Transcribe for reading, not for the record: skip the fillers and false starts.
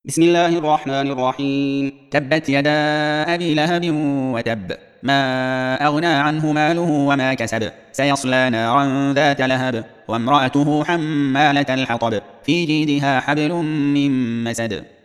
بسم الله الرحمن الرحيم. تبت يدا أبي لهب وتب، ما أغنى عنه ماله وما كسب، سيصلى نارا ذات لهب، وامرأته حمالة الحطب، في جيدها حبل من مسد.